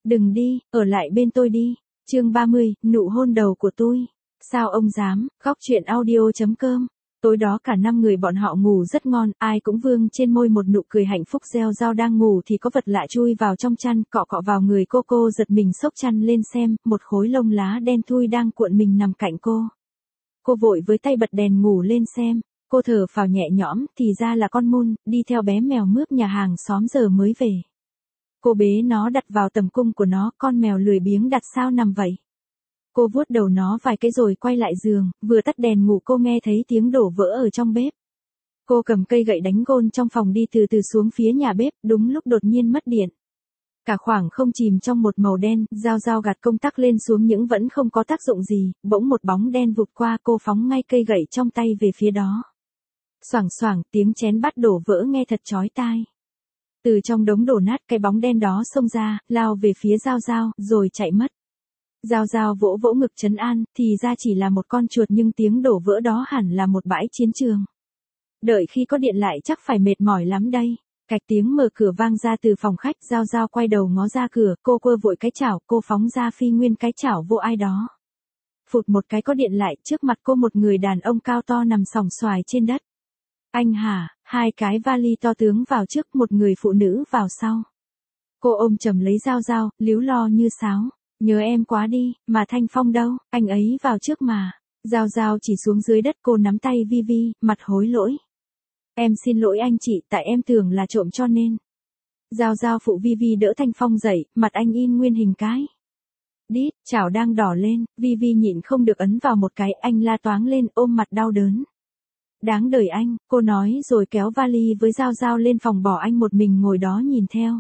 Đừng đi, ở lại bên tôi đi. Chương 30, nụ hôn đầu của tôi. Sao ông dám, góc truyện audio.com. Tối đó cả 5 người bọn họ ngủ rất ngon, ai cũng vương trên môi một nụ cười hạnh phúc. Gieo Dao đang ngủ thì có vật lạ chui vào trong chăn, cọ cọ vào người cô giật mình xốc chăn lên xem, một khối lông lá đen thui đang cuộn mình nằm cạnh cô. Cô vội với tay bật đèn ngủ lên xem, cô thở phào nhẹ nhõm, thì ra là con Mun, đi theo bé mèo mướp nhà hàng xóm giờ mới về. Cô bế nó đặt vào tầm cung của nó, con mèo lười biếng đặt sao nằm vậy. Cô vuốt đầu nó vài cái rồi quay lại giường, vừa tắt đèn ngủ cô nghe thấy tiếng đổ vỡ ở trong bếp. Cô cầm cây gậy đánh gôn trong phòng đi từ từ xuống phía nhà bếp, đúng lúc đột nhiên mất điện. Cả khoảng không chìm trong một màu đen, Dao gạt công tắc lên xuống nhưng vẫn không có tác dụng gì, bỗng một bóng đen vụt qua, cô phóng ngay cây gậy trong tay về phía đó. Xoảng xoảng, tiếng chén bát đổ vỡ nghe thật chói tai. Từ trong đống đổ nát cái bóng đen đó xông ra, lao về phía Dao, rồi chạy mất. Dao vỗ vỗ ngực trấn an, thì ra chỉ là một con chuột nhưng tiếng đổ vỡ đó hẳn là một bãi chiến trường. Đợi khi có điện lại chắc phải mệt mỏi lắm đây. Cạch tiếng mở cửa vang ra từ phòng khách, Dao quay đầu ngó ra cửa, cô quơ vội cái chảo, cô phóng ra phi nguyên cái chảo vô ai đó. Phụt một cái có điện lại, trước mặt cô một người đàn ông cao to nằm sòng xoài trên đất. Anh hả, hai cái vali to tướng vào trước, một người phụ nữ vào sau. Cô ôm chầm lấy Dao, líu lo như sáo. Nhớ em quá đi, mà Thanh Phong đâu, anh ấy vào trước mà. Dao chỉ xuống dưới đất, cô nắm tay Vi, mặt hối lỗi. Em xin lỗi anh chị, tại em tưởng là trộm cho nên. Dao phụ Vi đỡ Thanh Phong dậy, mặt anh in nguyên hình cái. Đít, chảo đang đỏ lên, Vi nhịn không được ấn vào một cái, anh la toáng lên, ôm mặt đau đớn. Đáng đời anh, cô nói rồi kéo vali với Dao lên phòng bỏ anh một mình ngồi đó nhìn theo.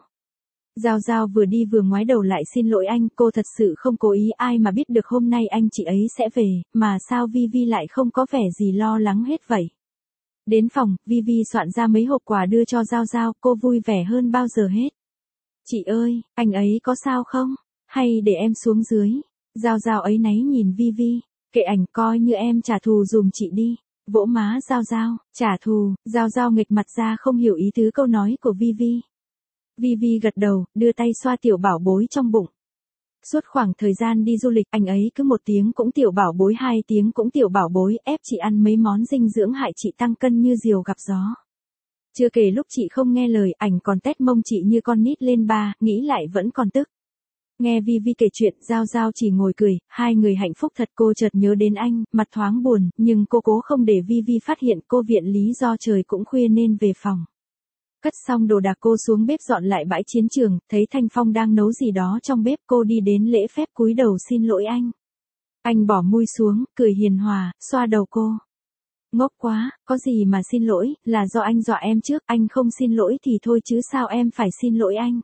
Dao vừa đi vừa ngoái đầu lại xin lỗi anh, cô thật sự không cố ý, ai mà biết được hôm nay anh chị ấy sẽ về, mà sao Vi lại không có vẻ gì lo lắng hết vậy. Đến phòng, Vi soạn ra mấy hộp quà đưa cho Dao, cô vui vẻ hơn bao giờ hết. Chị ơi, anh ấy có sao không? Hay để em xuống dưới? Dao ấy náy nhìn Vi, kệ ảnh, coi như em trả thù dùm chị đi. Vỗ má Dao, trả thù. Dao nghịch mặt ra không hiểu ý tứ câu nói của Vi. Vi gật đầu, đưa tay xoa tiểu bảo bối trong bụng. Suốt khoảng thời gian đi du lịch, anh ấy cứ 1 tiếng cũng tiểu bảo bối, 2 tiếng cũng tiểu bảo bối, ép chị ăn mấy món dinh dưỡng hại chị tăng cân như diều gặp gió. Chưa kể lúc chị không nghe lời, ảnh còn tét mông chị như con nít lên ba, nghĩ lại vẫn còn tức. Nghe Vi kể chuyện, Dao chỉ ngồi cười, hai người hạnh phúc thật. Cô chợt nhớ đến anh, mặt thoáng buồn, nhưng cô cố không để Vi phát hiện. Cô viện lý do trời cũng khuya nên về phòng. Cất xong đồ đạc cô xuống bếp dọn lại bãi chiến trường, thấy Thanh Phong đang nấu gì đó trong bếp, cô đi đến lễ phép cúi đầu xin lỗi anh. Anh bỏ mui xuống, cười hiền hòa, xoa đầu cô. Ngốc quá, có gì mà xin lỗi, là do anh dọa em trước, anh không xin lỗi thì thôi chứ sao em phải xin lỗi anh.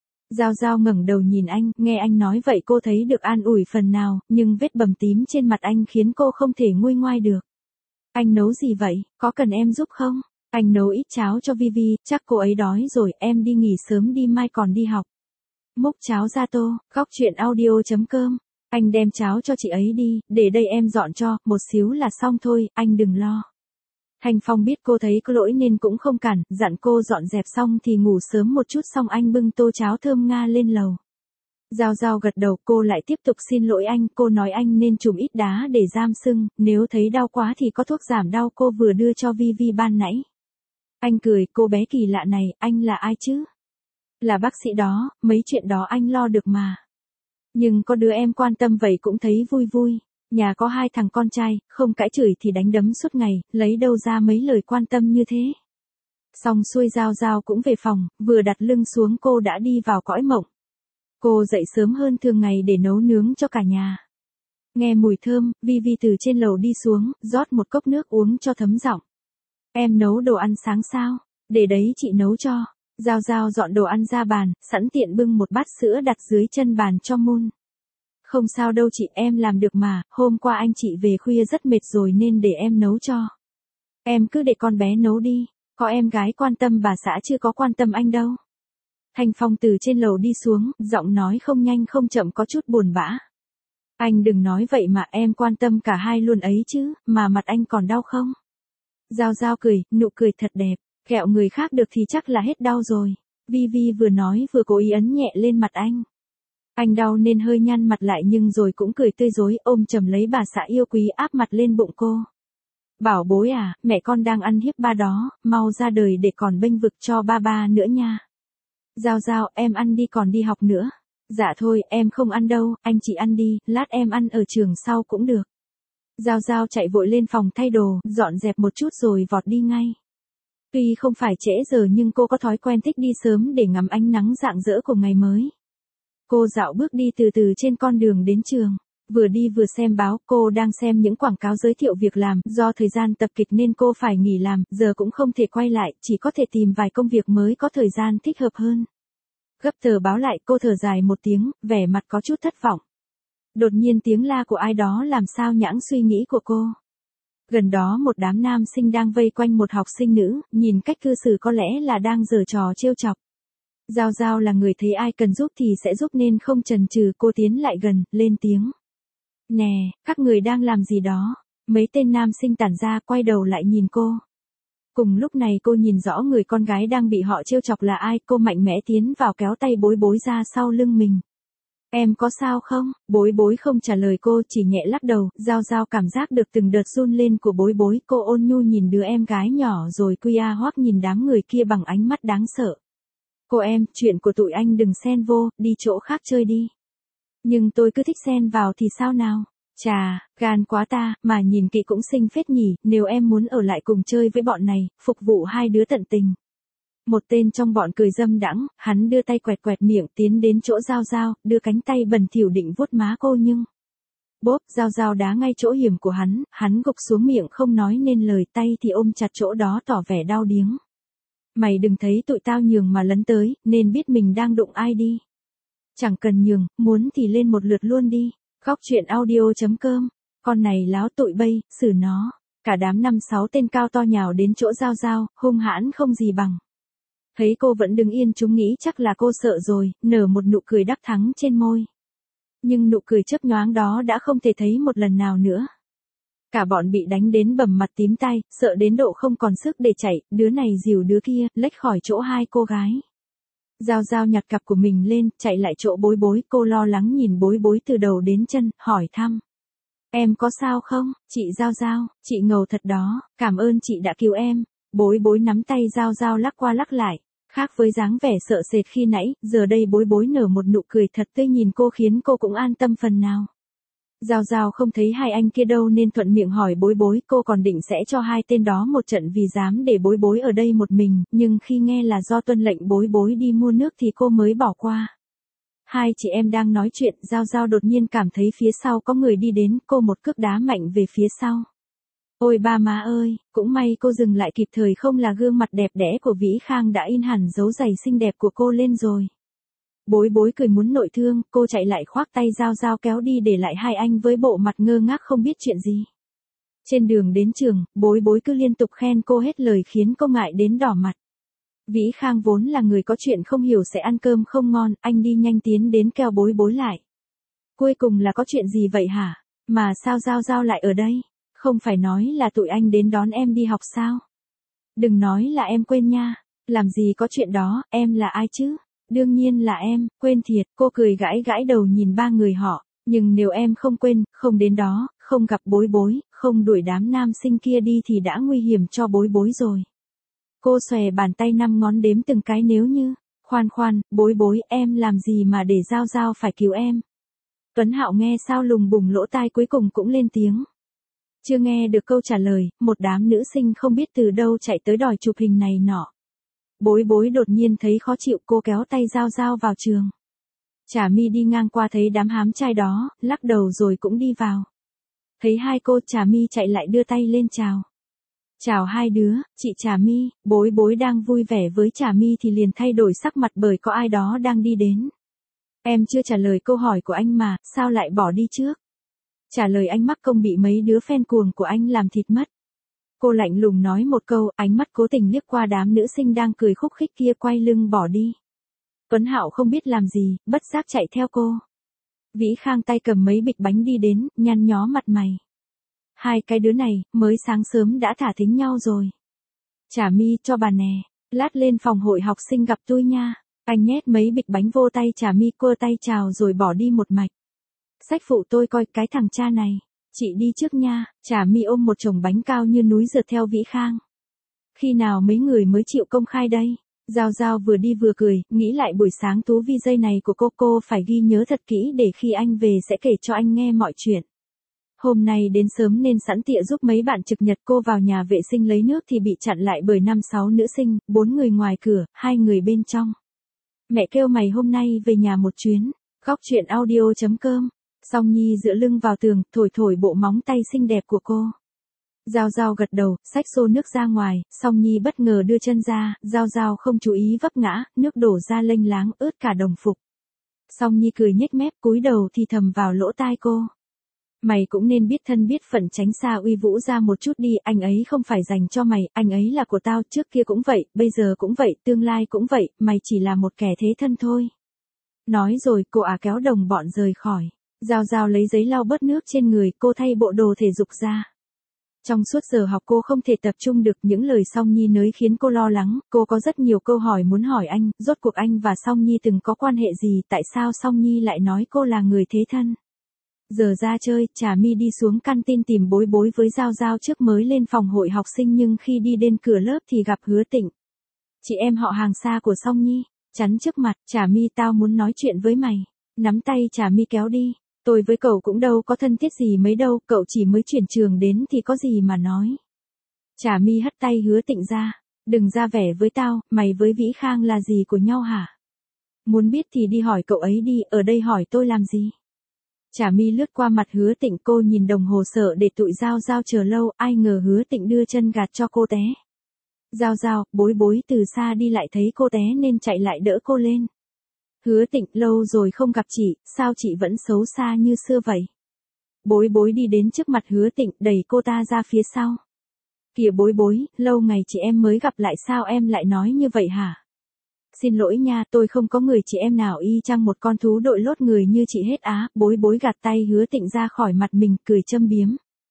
Dao ngẩng đầu nhìn anh, nghe anh nói vậy cô thấy được an ủi phần nào, nhưng vết bầm tím trên mặt anh khiến cô không thể nguôi ngoai được. Anh nấu gì vậy, có cần em giúp không? Anh nấu ít cháo cho Vi, chắc cô ấy đói rồi, em đi nghỉ sớm đi, mai còn đi học. Múc cháo ra tô, góc truyện audio.com. Anh đem cháo cho chị ấy đi, để đây em dọn cho, một xíu là xong thôi, anh đừng lo. Thanh Phong biết cô thấy có lỗi nên cũng không cản, dặn cô dọn dẹp xong thì ngủ sớm một chút, xong anh bưng tô cháo thơm nga lên lầu. Dao gật đầu, cô lại tiếp tục xin lỗi anh, cô nói anh nên chùm ít đá để giam sưng, nếu thấy đau quá thì có thuốc giảm đau cô vừa đưa cho Vi ban nãy. Anh cười, cô bé kỳ lạ này, anh là ai chứ? Là bác sĩ đó, mấy chuyện đó anh lo được mà. Nhưng có đứa em quan tâm vậy cũng thấy vui. Nhà có 2 thằng con trai, không cãi chửi thì đánh đấm suốt ngày, lấy đâu ra mấy lời quan tâm như thế. Xong xuôi Dao cũng về phòng, vừa đặt lưng xuống cô đã đi vào cõi mộng. Cô dậy sớm hơn thường ngày để nấu nướng cho cả nhà. Nghe mùi thơm, Vi từ trên lầu đi xuống, rót một cốc nước uống cho thấm giọng. Em nấu đồ ăn sáng sao? Để đấy chị nấu cho. Dao dọn đồ ăn ra bàn, sẵn tiện bưng một bát sữa đặt dưới chân bàn cho Mun. Không sao đâu chị, em làm được mà, hôm qua anh chị về khuya rất mệt rồi nên để em nấu cho. Em cứ để con bé nấu đi, có em gái quan tâm bà xã chưa có quan tâm anh đâu. Thanh Phong từ trên lầu đi xuống, giọng nói không nhanh không chậm có chút buồn bã. Anh đừng nói vậy mà, em quan tâm cả hai luôn ấy chứ, mà mặt anh còn đau không? Dao cười, nụ cười thật đẹp, kẹo người khác được thì chắc là hết đau rồi. Vi vừa nói vừa cố ý ấn nhẹ lên mặt anh. Anh đau nên hơi nhăn mặt lại nhưng rồi cũng cười tươi rói ôm chầm lấy bà xã yêu quý áp mặt lên bụng cô. Bảo bối à, mẹ con đang ăn hiếp ba đó, mau ra đời để còn bênh vực cho ba nữa nha. Giao Giao, em ăn đi còn đi học nữa. Dạ thôi, em không ăn đâu, anh chị ăn đi, lát em ăn ở trường sau cũng được. Giao Giao chạy vội lên phòng thay đồ, dọn dẹp một chút rồi vọt đi ngay. Tuy không phải trễ giờ nhưng cô có thói quen thích đi sớm để ngắm ánh nắng rạng rỡ của ngày mới. Cô dạo bước đi từ từ trên con đường đến trường. Vừa đi vừa xem báo, cô đang xem những quảng cáo giới thiệu việc làm, do thời gian tập kịch nên cô phải nghỉ làm, giờ cũng không thể quay lại, chỉ có thể tìm vài công việc mới có thời gian thích hợp hơn. Gấp tờ báo lại, cô thở dài một tiếng, vẻ mặt có chút thất vọng. Đột nhiên tiếng la của ai đó làm sao nhãng suy nghĩ của cô. Gần đó một đám nam sinh đang vây quanh một học sinh nữ, nhìn cách cư xử có lẽ là đang giở trò trêu chọc. Giao Giao là người thấy ai cần giúp thì sẽ giúp nên không chần chừ, cô tiến lại gần, lên tiếng. Nè, các người đang làm gì đó? Mấy tên nam sinh tản ra quay đầu lại nhìn cô. Cùng lúc này cô nhìn rõ người con gái đang bị họ trêu chọc là ai, cô mạnh mẽ tiến vào kéo tay Bối Bối ra sau lưng mình. Em có sao không? Bối Bối không trả lời cô, chỉ nhẹ lắc đầu. Giao Giao cảm giác được từng đợt run lên của Bối Bối, cô ôn nhu nhìn đứa em gái nhỏ rồi hoắc nhìn đám người kia bằng ánh mắt đáng sợ. Cô em, chuyện của tụi anh đừng xen vô, đi chỗ khác chơi đi. Nhưng tôi cứ thích xen vào thì sao nào? Chà, gan quá ta, mà nhìn kỹ cũng xinh phết nhỉ, nếu em muốn ở lại cùng chơi với bọn này, phục vụ hai đứa tận tình. Một tên trong bọn cười dâm đãng, hắn đưa tay quẹt quẹt miệng tiến đến chỗ Giao Giao, đưa cánh tay bẩn thỉu định vuốt má cô nhưng... Bốp, Giao Giao đá ngay chỗ hiểm của hắn gục xuống miệng không nói nên lời, tay thì ôm chặt chỗ đó tỏ vẻ đau điếng. Mày đừng thấy tụi tao nhường mà lấn tới, nên biết mình đang đụng ai đi. Chẳng cần nhường, muốn thì lên một lượt luôn đi. Góc truyện audio.com. Con này láo tụi bay, xử nó. Cả đám 5-6 tên cao to nhào đến chỗ Giao Giao, hung hãn không gì bằng. Thấy cô vẫn đứng yên chúng nghĩ chắc là cô sợ rồi, nở một nụ cười đắc thắng trên môi. Nhưng nụ cười chớp nhoáng đó đã không thể thấy một lần nào nữa. Cả bọn bị đánh đến bầm mặt tím tai, sợ đến độ không còn sức để chạy, đứa này dìu đứa kia, lách khỏi chỗ hai cô gái. Giao Giao nhặt cặp của mình lên, chạy lại chỗ Bối Bối, cô lo lắng nhìn Bối Bối từ đầu đến chân, hỏi thăm. Em có sao không, chị Giao Giao, chị ngầu thật đó, cảm ơn chị đã cứu em. Bối Bối nắm tay Giao Giao lắc qua lắc lại, khác với dáng vẻ sợ sệt khi nãy, giờ đây Bối Bối nở một nụ cười thật tươi nhìn cô khiến cô cũng an tâm phần nào. Giao Giao không thấy hai anh kia đâu nên thuận miệng hỏi Bối Bối, cô còn định sẽ cho hai tên đó một trận vì dám để Bối Bối ở đây một mình, nhưng khi nghe là do tuân lệnh Bối Bối đi mua nước thì cô mới bỏ qua. Hai chị em đang nói chuyện, Giao Giao đột nhiên cảm thấy phía sau có người đi đến, cô một cước đá mạnh về phía sau. Ôi ba má ơi, cũng may cô dừng lại kịp thời không là gương mặt đẹp đẽ của Vĩ Khang đã in hẳn dấu giày xinh đẹp của cô lên rồi. Bối Bối cười muốn nội thương, cô chạy lại khoác tay Giao Giao kéo đi để lại hai anh với bộ mặt ngơ ngác không biết chuyện gì. Trên đường đến trường, Bối Bối cứ liên tục khen cô hết lời khiến cô ngại đến đỏ mặt. Vĩ Khang vốn là người có chuyện không hiểu sẽ ăn cơm không ngon, anh đi nhanh tiến đến kéo Bối Bối lại. Cuối cùng là có chuyện gì vậy hả? Mà sao Giao Giao lại ở đây? Không phải nói là tụi anh đến đón em đi học sao? Đừng nói là em quên nha. Làm gì có chuyện đó, em là ai chứ? Đương nhiên là em, quên thiệt, cô cười gãi gãi đầu nhìn ba người họ. Nhưng nếu em không quên, không đến đó, không gặp Bối Bối, không đuổi đám nam sinh kia đi thì đã nguy hiểm cho Bối Bối rồi. Cô xòe bàn tay 5 ngón đếm từng cái nếu như. Khoan khoan, Bối Bối, em làm gì mà để Giao Giao phải cứu em? Tuấn Hạo nghe sao lùng bùng lỗ tai cuối cùng cũng lên tiếng. Chưa nghe được câu trả lời, một đám nữ sinh không biết từ đâu chạy tới đòi chụp hình này nọ. Bối Bối đột nhiên thấy khó chịu, cô kéo tay Giao Giao vào trường. Trà My đi ngang qua thấy đám hám trai đó, lắc đầu rồi cũng đi vào. Thấy hai cô, Trà My chạy lại đưa tay lên chào. Chào hai đứa, chị Trà My. Bối Bối đang vui vẻ với Trà My thì liền thay đổi sắc mặt bởi có ai đó đang đi đến. Em chưa trả lời câu hỏi của anh mà, sao lại bỏ đi trước? Trả lời anh mắc công bị mấy đứa fan cuồng của anh làm thịt mất. Cô lạnh lùng nói một câu, ánh mắt cố tình liếc qua đám nữ sinh đang cười khúc khích kia quay lưng bỏ đi. Tuấn Hạo không biết làm gì, bất giác chạy theo cô. Vĩ Khang tay cầm mấy bịch bánh đi đến, nhăn nhó mặt mày. Hai cái đứa này, mới sáng sớm đã thả thính nhau rồi. Trà My cho bà nè, lát lên phòng hội học sinh gặp tôi nha. Anh nhét mấy bịch bánh vô tay Trà My, cua tay chào rồi bỏ đi một mạch. Sách phụ tôi coi, cái thằng cha này. Chị đi trước nha. Trà My ôm một chồng bánh cao như núi rượt theo Vĩ Khang. Khi nào mấy người mới chịu công khai đây? Giao Giao vừa đi vừa cười, nghĩ lại buổi sáng thú vi giây này của cô phải ghi nhớ thật kỹ để khi anh về sẽ kể cho anh nghe mọi chuyện. Hôm nay đến sớm nên sẵn tiện giúp mấy bạn trực nhật. Cô vào nhà vệ sinh lấy nước thì bị chặn lại bởi 5-6 nữ sinh, 4 người ngoài cửa, 2 người bên trong. Mẹ kêu mày hôm nay về nhà một chuyến. Góc chuyện audio.com. Song Nhi dựa lưng vào tường, thổi bộ móng tay xinh đẹp của cô. Giao Giao gật đầu, xách xô nước ra ngoài, Song Nhi bất ngờ đưa chân ra, Giao Giao không chú ý vấp ngã, nước đổ ra lênh láng ướt cả đồng phục. Song Nhi cười nhếch mép, cúi đầu thì thầm vào lỗ tai cô. Mày cũng nên biết thân biết phận, tránh xa uy vũ ra một chút đi, anh ấy không phải dành cho mày, anh ấy là của tao, trước kia cũng vậy, bây giờ cũng vậy, tương lai cũng vậy, mày chỉ là một kẻ thế thân thôi. Nói rồi cô kéo đồng bọn rời khỏi. Giao Giao lấy giấy lau bớt nước trên người, cô thay bộ đồ thể dục ra. Trong suốt giờ học cô không thể tập trung được, những lời Song Nhi nới khiến cô lo lắng, cô có rất nhiều câu hỏi muốn hỏi anh, rốt cuộc anh và Song Nhi từng có quan hệ gì, tại sao Song Nhi lại nói cô là người thế thân. Giờ ra chơi, Trà My đi xuống canteen tìm Bối Bối với Giao Giao trước mới lên phòng hội học sinh, nhưng khi đi đến cửa lớp thì gặp Hứa Tịnh. Chị em họ hàng xa của Song Nhi, chắn trước mặt, Trà My tao muốn nói chuyện với mày. Nắm tay Trà My kéo đi. Tôi với cậu cũng đâu có thân thiết gì mấy đâu, cậu chỉ mới chuyển trường đến thì có gì mà nói. Trà My hất tay Hứa Tịnh ra. Đừng ra vẻ với tao, mày với Vĩ Khang là gì của nhau hả? Muốn biết thì đi hỏi cậu ấy đi, ở đây hỏi tôi làm gì? Trà My lướt qua mặt Hứa Tịnh, cô nhìn đồng hồ sợ để tụi Giao Giao chờ lâu, ai ngờ Hứa Tịnh đưa chân gạt cho cô té. Giao Giao, Bối Bối từ xa đi lại thấy cô té nên chạy lại đỡ cô lên. Hứa Tịnh, lâu rồi không gặp chị, sao chị vẫn xấu xa như xưa vậy? Bối Bối đi đến trước mặt Hứa Tịnh, đẩy cô ta ra phía sau. Kìa Bối Bối, lâu ngày chị em mới gặp lại, sao em lại nói như vậy hả? Xin lỗi nha, tôi không có người chị em nào y chang một con thú đội lốt người như chị hết á. Bối Bối gạt tay Hứa Tịnh ra khỏi mặt mình, cười châm biếm.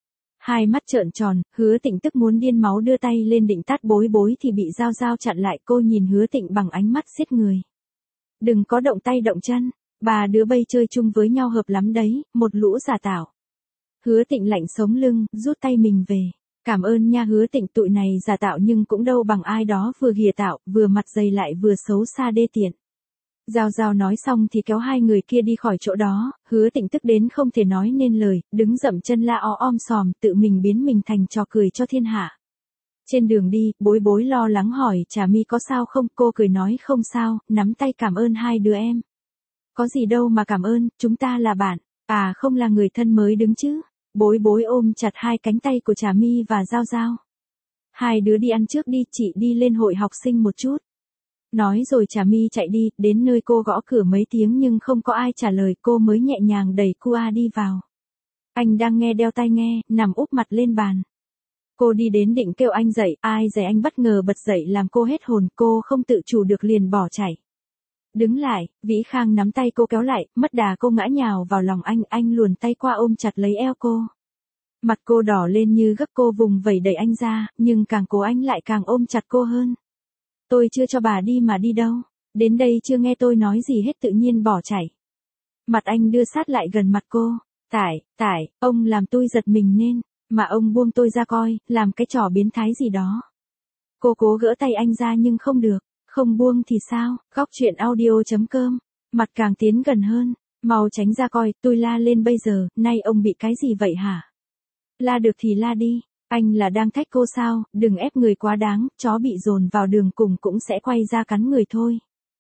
Hai mắt trợn tròn, Hứa Tịnh tức muốn điên máu, đưa tay lên định tát Bối Bối thì bị Giao Giao chặn lại. Cô nhìn Hứa Tịnh bằng ánh mắt giết người. Đừng có động tay động chân, bà đứa bây chơi chung với nhau hợp lắm đấy, một lũ giả tạo. Hứa Tịnh lạnh sống lưng, rút tay mình về. Cảm ơn nha Hứa Tịnh, tụi này giả tạo nhưng cũng đâu bằng ai đó vừa ghìa tạo, vừa mặt dày lại vừa xấu xa đê tiện. Giao Giao nói xong thì kéo hai người kia đi khỏi chỗ đó, Hứa Tịnh tức đến không thể nói nên lời, đứng dậm chân la om sòm, tự mình biến mình thành trò cười cho thiên hạ. Trên đường đi, Bối Bối lo lắng hỏi Trà My có sao không, cô cười nói không sao, nắm tay cảm ơn hai đứa em. Có gì đâu mà cảm ơn, chúng ta là bạn, không là người thân mới đứng chứ. Bối Bối ôm chặt hai cánh tay của Trà My và Giao Giao. Hai đứa đi ăn trước đi, chị đi lên hội học sinh một chút. Nói rồi Trà My chạy đi, đến nơi cô gõ cửa mấy tiếng nhưng không có ai trả lời, cô mới nhẹ nhàng đẩy Cua đi vào. Anh đang nghe đeo tai nghe, nằm úp mặt lên bàn. Cô đi đến định kêu anh dậy, ai dè anh bất ngờ bật dậy làm cô hết hồn, cô không tự chủ được liền bỏ chạy. Đứng lại, Vĩ Khang nắm tay cô kéo lại, mất đà cô ngã nhào vào lòng anh luồn tay qua ôm chặt lấy eo cô. Mặt cô đỏ lên như gấc, cô vùng vẩy đẩy anh ra, nhưng càng cố anh lại càng ôm chặt cô hơn. Tôi chưa cho bà đi mà đi đâu, đến đây chưa nghe tôi nói gì hết tự nhiên bỏ chạy. Mặt anh đưa sát lại gần mặt cô, tại, ông làm tôi giật mình nên, mà ông buông tôi ra coi, làm cái trò biến thái gì đó. Cô cố gỡ tay anh ra nhưng không được, không buông thì sao, góc chuyện audio.com, mặt càng tiến gần hơn, mau tránh ra coi, tôi la lên bây giờ, nay ông bị cái gì vậy hả? La được thì la đi, anh là đang thách cô sao, đừng ép người quá đáng, chó bị dồn vào đường cùng cũng sẽ quay ra cắn người thôi.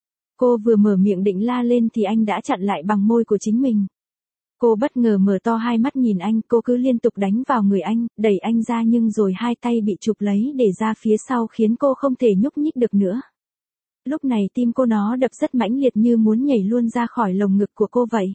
Cô vừa mở miệng định la lên thì anh đã chặn lại bằng môi của chính mình. Cô bất ngờ mở to hai mắt nhìn anh, cô cứ liên tục đánh vào người anh, đẩy anh ra nhưng rồi hai tay bị chụp lấy để ra phía sau khiến cô không thể nhúc nhích được nữa. Lúc này tim cô nó đập rất mãnh liệt như muốn nhảy luôn ra khỏi lồng ngực của cô vậy.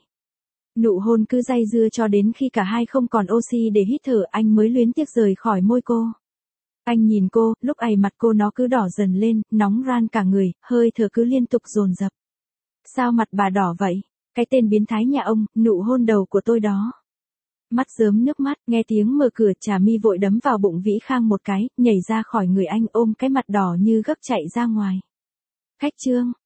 Nụ hôn cứ day dưa cho đến khi cả hai không còn oxy để hít thở, anh mới luyến tiếc rời khỏi môi cô. Anh nhìn cô, lúc ấy mặt cô nó cứ đỏ dần lên, nóng ran cả người, hơi thở cứ liên tục dồn dập. Sao mặt bà đỏ vậy? Cái tên biến thái nhà ông, nụ hôn đầu của tôi đó. Mắt rớm nước mắt, nghe tiếng mở cửa, Trà My vội đấm vào bụng Vĩ Khang một cái, nhảy ra khỏi người anh ôm cái mặt đỏ như gấc chạy ra ngoài. Khách Trương,